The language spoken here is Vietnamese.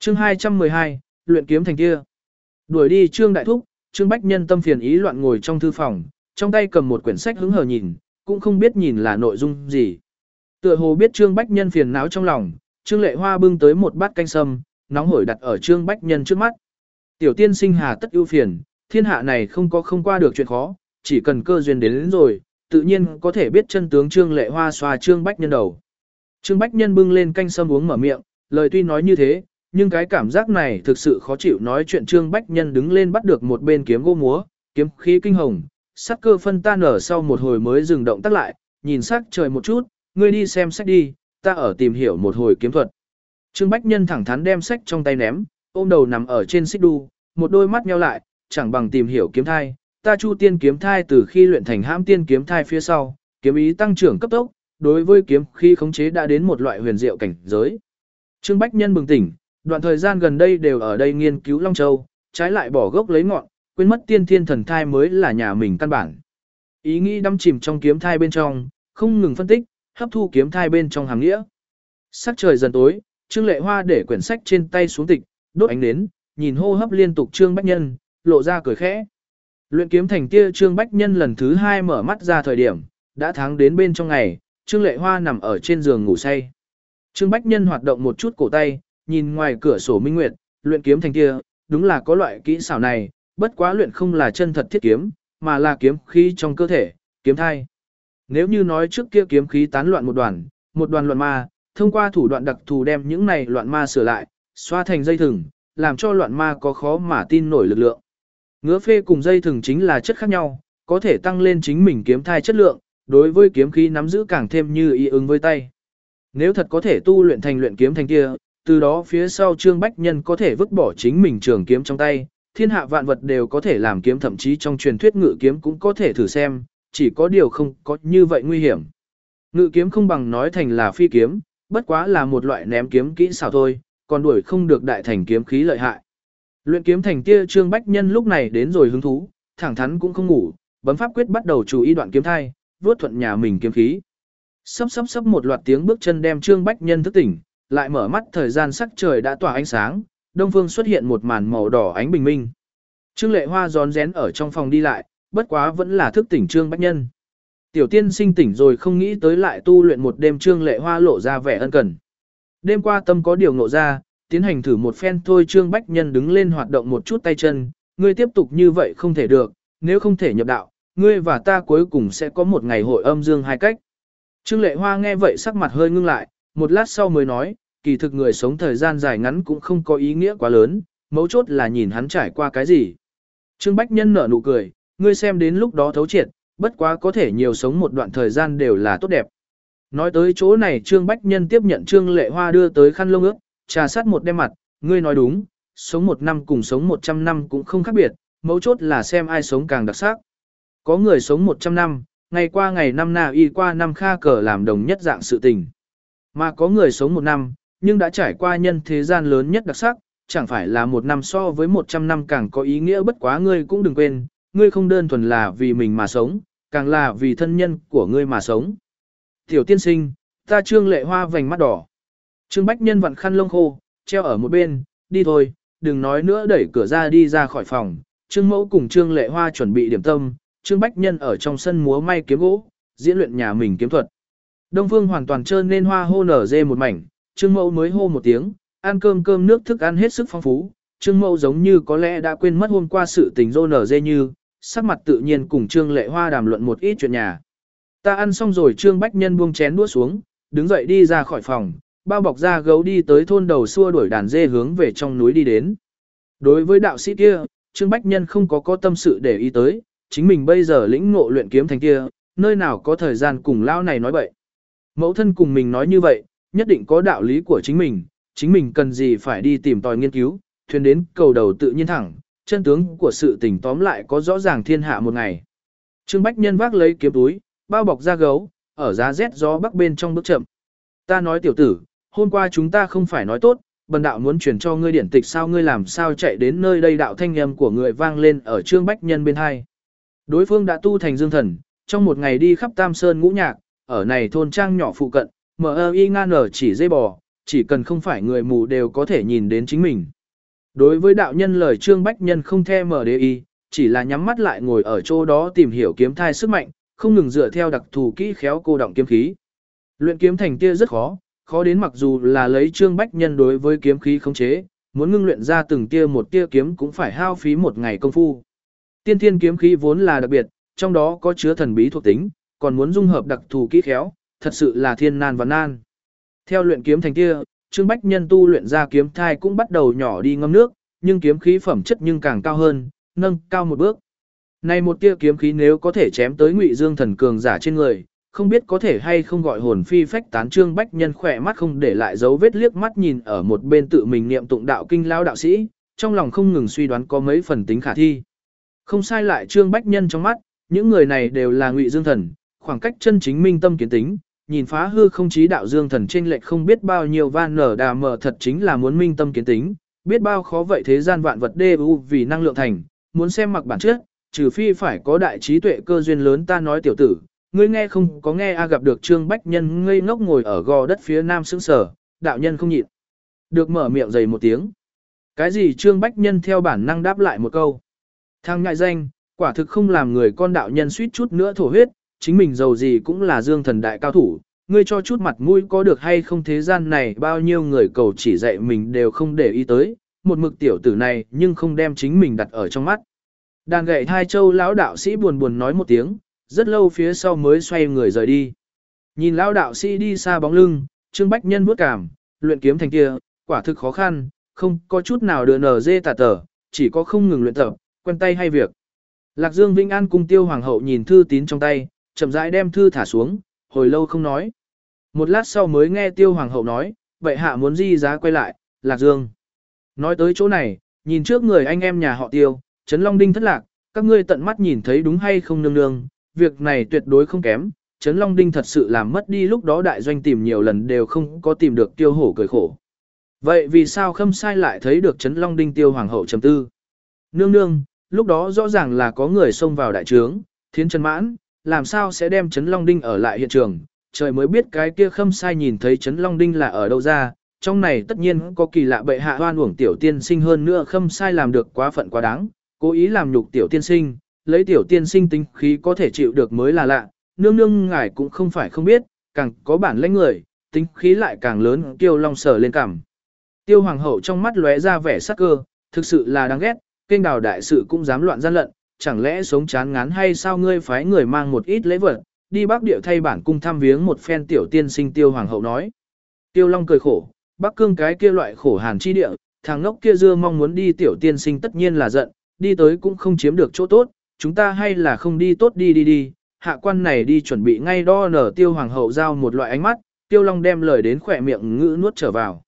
Chương 212, luyện kiếm thành kia. Đuổi đi Trương Đại Thúc, Trương Bách Nhân tâm phiền ý loạn ngồi trong thư phòng, trong tay cầm một quyển sách hứng hờ nhìn, cũng không biết nhìn là nội dung gì. Tựa hồ biết Trương Bách Nhân phiền não trong lòng, Trương Lệ Hoa bưng tới một bát canh sâm, nóng hổi đặt ở Trương Bách Nhân trước mắt. Tiểu tiên sinh hà tất ưu phiền, thiên hạ này không qua được chuyện khó, chỉ cần cơ duyên đến rồi, tự nhiên có thể biết chân tướng. Trương Lệ Hoa xoa Trương Bách Nhân đầu. Trương Bách Nhân bưng lên canh sâm uống mở miệng, lời tuy nói như thế, nhưng cái cảm giác này thực sự khó chịu. Nói chuyện Trương Bách Nhân đứng lên bắt được một bên kiếm gỗ múa, kiếm khí kinh hồng, sắc cơ phân tan nở sau một hồi mới dừng động tác lại, nhìn sắc trời một chút, ngươi đi xem sách đi, ta ở tìm hiểu một hồi kiếm thuật. Trương Bách Nhân thẳng thắn đem sách trong tay ném, ôm đầu nằm ở trên xích đu, một đôi mắt nheo lại, chẳng bằng tìm hiểu kiếm thai. Ta Chu Tiên kiếm thai từ khi luyện thành Hãm Tiên kiếm thai phía sau, kiếm ý tăng trưởng cấp tốc, đối với kiếm khí khống chế đã đến một loại huyền diệu cảnh giới. Trương Bách Nhân bừng tỉnh, đoạn thời gian gần đây đều ở đây nghiên cứu Long Châu, trái lại bỏ gốc lấy ngọn, quên mất tiên thiên thần thai mới là nhà mình căn bản. Ý nghĩ đắm chìm trong kiếm thai bên trong, không ngừng phân tích, hấp thu kiếm thai bên trong hàm nghĩa. Sắc trời dần tối, Trương Lệ Hoa để quyển sách trên tay xuống tịch, đốt ánh nến, nhìn hô hấp liên tục Trương Bách Nhân, lộ ra cười khẽ. Luyện kiếm thành kia Trương Bách Nhân lần thứ 2 mở mắt ra thời điểm, đã tháng đến bên trong ngày, Trương Lệ Hoa nằm ở trên giường ngủ say. Trương Bách Nhân hoạt động một chút cổ tay, nhìn ngoài cửa sổ minh nguyệt, luyện kiếm thành kia, đúng là có loại kỹ xảo này, bất quá luyện không là chân thật thiết kiếm, mà là kiếm khí trong cơ thể, kiếm thai. Nếu như nói trước kia kiếm khí tán loạn một đoàn loạn ma, thông qua thủ đoạn đặc thù đem những này loạn ma sửa lại, xoa thành dây thừng, làm cho loạn ma có khó mà tin nổi lực lượng. Ngứa phê cùng dây thừng chính là chất khác nhau, có thể tăng lên chính mình kiếm thai chất lượng, đối với kiếm khí nắm giữ càng thêm như ý ứng với tay. Nếu thật có thể tu luyện thành luyện kiếm thành kia, từ đó phía sau Trương Bách Nhân có thể vứt bỏ chính mình trường kiếm trong tay, thiên hạ vạn vật đều có thể làm kiếm, thậm chí trong truyền thuyết ngự kiếm cũng có thể thử xem, chỉ có điều không có như vậy nguy hiểm. Ngự kiếm không bằng nói thành là phi kiếm, bất quá là một loại ném kiếm kỹ xảo thôi, còn đuổi không được đại thành kiếm khí lợi hại. Luyện kiếm thành kia Trương Bách Nhân lúc này đến rồi hứng thú, thẳng thắn cũng không ngủ, bấm pháp quyết bắt đầu chú ý đoạn kiếm thai, vuốt thuận nhà mình kiếm khí. Sắp một loạt tiếng bước chân đem Trương Bách Nhân thức tỉnh, lại mở mắt thời gian sắc trời đã tỏa ánh sáng, đông phương xuất hiện một màn màu đỏ ánh bình minh. Trương Lệ Hoa rón rén ở trong phòng đi lại, bất quá vẫn là thức tỉnh Trương Bách Nhân. Tiểu tiên sinh tỉnh rồi, không nghĩ tới lại tu luyện một đêm. Trương Lệ Hoa lộ ra vẻ ân cần. Đêm qua tâm có điều ngộ ra, tiến hành thử một phen thôi. Trương Bách Nhân đứng lên hoạt động một chút tay chân, ngươi tiếp tục như vậy không thể được, nếu không thể nhập đạo, ngươi và ta cuối cùng sẽ có một ngày hội âm dương hai cách. Trương Lệ Hoa nghe vậy sắc mặt hơi ngưng lại, một lát sau mới nói, kỳ thực người sống thời gian dài ngắn cũng không có ý nghĩa quá lớn, mấu chốt là nhìn hắn trải qua cái gì. Trương Bách Nhân nở nụ cười, ngươi xem đến lúc đó thấu triệt, bất quá có thể nhiều sống một đoạn thời gian đều là tốt đẹp. Nói tới chỗ này Trương Bách Nhân tiếp nhận Trương Lệ Hoa đưa tới khăn lông ướt, trà sát một đêm mặt, ngươi nói đúng, sống 1 năm cùng sống 100 năm cũng không khác biệt, mấu chốt là xem ai sống càng đặc sắc. Có người sống 100 năm, ngày qua ngày năm nào y qua năm kha cờ làm đồng nhất dạng sự tình. Mà có người sống 1 năm, nhưng đã trải qua nhân thế gian lớn nhất đặc sắc, chẳng phải là 1 năm so với 100 năm càng có ý nghĩa. Bất quá ngươi cũng đừng quên, ngươi không đơn thuần là vì mình mà sống, càng là vì thân nhân của ngươi mà sống. Tiểu tiên sinh, ta Trương Lệ Hoa vành mắt đỏ. Trương Bách Nhân vặn khăn lông khô, treo ở một bên, đi thôi, đừng nói nữa, đẩy cửa ra đi ra khỏi phòng. Trương Mẫu cùng Trương Lệ Hoa chuẩn bị điểm tâm, Trương Bách Nhân ở trong sân múa may kiếm gỗ, diễn luyện nhà mình kiếm thuật. Đông Phương hoàn toàn trơn nên hoa hô nở dê một mảnh, Trương Mẫu mới hô một tiếng, ăn cơm nước thức ăn hết sức phong phú. Trương Mẫu giống như có lẽ đã quên mất hôm qua sự tình rô nở dê như, sắc mặt tự nhiên cùng Trương Lệ Hoa đàm luận một ít chuyện nhà. Ta ăn xong rồi. Trương Bách Nhân buông chén đũa xuống, đứng dậy đi ra khỏi phòng, bao bọc da gấu đi tới thôn đầu xua đuổi đàn dê hướng về trong núi đi đến. Đối với đạo sĩ kia, Trương Bách Nhân không có tâm sự để ý tới, chính mình bây giờ lĩnh ngộ luyện kiếm thành kia, nơi nào có thời gian cùng lão này nói bậy. Mẫu thân cùng mình nói như vậy, nhất định có đạo lý của chính mình cần gì phải đi tìm tòi nghiên cứu, thuyền đến cầu đầu tự nhiên thẳng, chân tướng của sự tình tóm lại có rõ ràng thiên hạ một ngày. Trương Bách Nhân vác lấy kiếm túi, bao bọc da gấu, ở giá rét gió bắc bên trong bước chậm. Ta nói tiểu tử, hôm qua chúng ta không phải nói tốt, bần đạo muốn truyền cho ngươi điển tịch sao, ngươi làm sao chạy đến nơi đây? Đạo thanh âm của người vang lên ở Trương Bách Nhân bên hai. Đối phương đã tu thành dương thần, trong một ngày đi khắp Tam Sơn ngũ nhạc, ở này thôn trang nhỏ phụ cận, M.I.N. chỉ dây bò, chỉ cần không phải người mù đều có thể nhìn đến chính mình. Đối với đạo nhân lời Trương Bách Nhân không thèm mở để ý, chỉ là nhắm mắt lại ngồi ở chỗ đó tìm hiểu kiếm thai sức mạnh, không ngừng dựa theo đặc thù kỹ khéo cô động kiếm khí. Luyện kiếm thành tia rất khó, khó đến mặc dù là lấy Trương Bách Nhân đối với kiếm khí khống chế, muốn ngưng luyện ra từng tia một tia kiếm cũng phải hao phí một ngày công phu. Tiên thiên kiếm khí vốn là đặc biệt, trong đó có chứa thần bí thuộc tính, còn muốn dung hợp đặc thù kỹ khéo, thật sự là thiên nan và nan. Theo luyện kiếm thành tia, Trương Bách Nhân tu luyện ra kiếm thai cũng bắt đầu nhỏ đi ngâm nước, nhưng kiếm khí phẩm chất nhưng càng cao hơn, nâng cao một bước. Này một tia kiếm khí nếu có thể chém tới Ngụy Dương thần cường giả trên người, không biết có thể hay không gọi hồn phi phách tán. Trương Bách Nhân khỏe mắt không để lại dấu vết liếc mắt nhìn ở một bên tự mình niệm tụng đạo kinh lão đạo sĩ, trong lòng không ngừng suy đoán có mấy phần tính khả thi. Không sai lại Trương Bách Nhân trong mắt, những người này đều là Ngụy Dương thần, khoảng cách chân chính minh tâm kiến tính, nhìn phá hư không chí đạo Dương thần trên lệch không biết bao nhiêu van nở đà mở thật chính là muốn minh tâm kiến tính, biết bao khó vậy thế gian vạn vật đê u vì năng lượng thành, muốn xem mặc bản chất, trừ phi phải có đại trí tuệ cơ duyên lớn. Ta nói tiểu tử, ngươi nghe không có nghe gặp được Trương Bách Nhân ngây ngốc ngồi ở gò đất phía nam sững sờ, đạo nhân không nhịn được mở miệng dày một tiếng. Cái gì? Trương Bách Nhân theo bản năng đáp lại một câu. Thằng ngại danh, quả thực không làm người con. Đạo nhân suýt chút nữa thổ huyết, chính mình giàu gì cũng là Dương thần đại cao thủ, ngươi cho chút mặt mũi có được hay không? Thế gian này bao nhiêu người cầu chỉ dạy mình đều không để ý tới, một mực tiểu tử này nhưng không đem chính mình đặt ở trong mắt. Đàn gậy Hai Châu lão đạo sĩ buồn buồn nói một tiếng, rất lâu phía sau mới xoay người rời đi. Nhìn lão đạo sĩ đi xa bóng lưng, Trương Bách Nhân bước cảm, luyện kiếm thành kia, quả thực khó khăn, không có chút nào đưa nở dê tà tờ, chỉ có không ngừng luyện tập, quen tay hay việc. Lạc Dương Vĩnh An cung Tiêu Hoàng hậu nhìn thư tín trong tay, chậm rãi đem thư thả xuống, hồi lâu không nói. Một lát sau mới nghe Tiêu Hoàng hậu nói, vậy hạ muốn di giá quay lại, Lạc Dương. Nói tới chỗ này, nhìn trước người anh em nhà họ Tiêu, Trấn Long Đinh thất lạc, các ngươi tận mắt nhìn thấy đúng hay không nương nương, việc này tuyệt đối không kém, Trấn Long Đinh thật sự làm mất đi, lúc đó đại doanh tìm nhiều lần đều không có tìm được. Tiêu Hổ cười khổ. Vậy vì sao Khâm Sai lại thấy được Trấn Long Đinh? Tiêu Hoàng hậu trầm tư. Nương nương, lúc đó rõ ràng là có người xông vào đại trướng, Thiến Trấn Mãn, làm sao sẽ đem Trấn Long Đinh ở lại hiện trường, trời mới biết cái kia Khâm Sai nhìn thấy Trấn Long Đinh là ở đâu ra, trong này tất nhiên có kỳ lạ. Bệ hạ oan uổng tiểu tiên sinh, hơn nữa Khâm Sai làm được quá phận quá đáng, cố ý làm nhục tiểu tiên sinh, lấy tiểu tiên sinh tính khí có thể chịu được mới là lạ. Nương nương ngài cũng không phải không biết, càng có bản lĩnh người, tính khí lại càng lớn. Tiêu Long sờ lên cằm. Tiêu Hoàng hậu trong mắt lóe ra vẻ sắc cơ, thực sự là đáng ghét, kênh đào đại sự cũng dám loạn gian lận, chẳng lẽ sống chán ngán hay sao? Ngươi phái người mang một ít lễ vật, đi Bắc Địa thay bản cung thăm viếng một phen tiểu tiên sinh. Tiêu Hoàng hậu nói. Tiêu Long cười khổ, Bắc Cương cái kia loại khổ hàn chi địa, thằng ngốc kia dưa mong muốn đi, tiểu tiên sinh tất nhiên là giận, đi tới cũng không chiếm được chỗ tốt, chúng ta hay là không đi tốt. Đi, hạ quan này đi chuẩn bị ngay đo nở. Tiêu Hoàng hậu giao một loại ánh mắt, Tiêu Long đem lời đến khỏe miệng ngữ nuốt trở vào.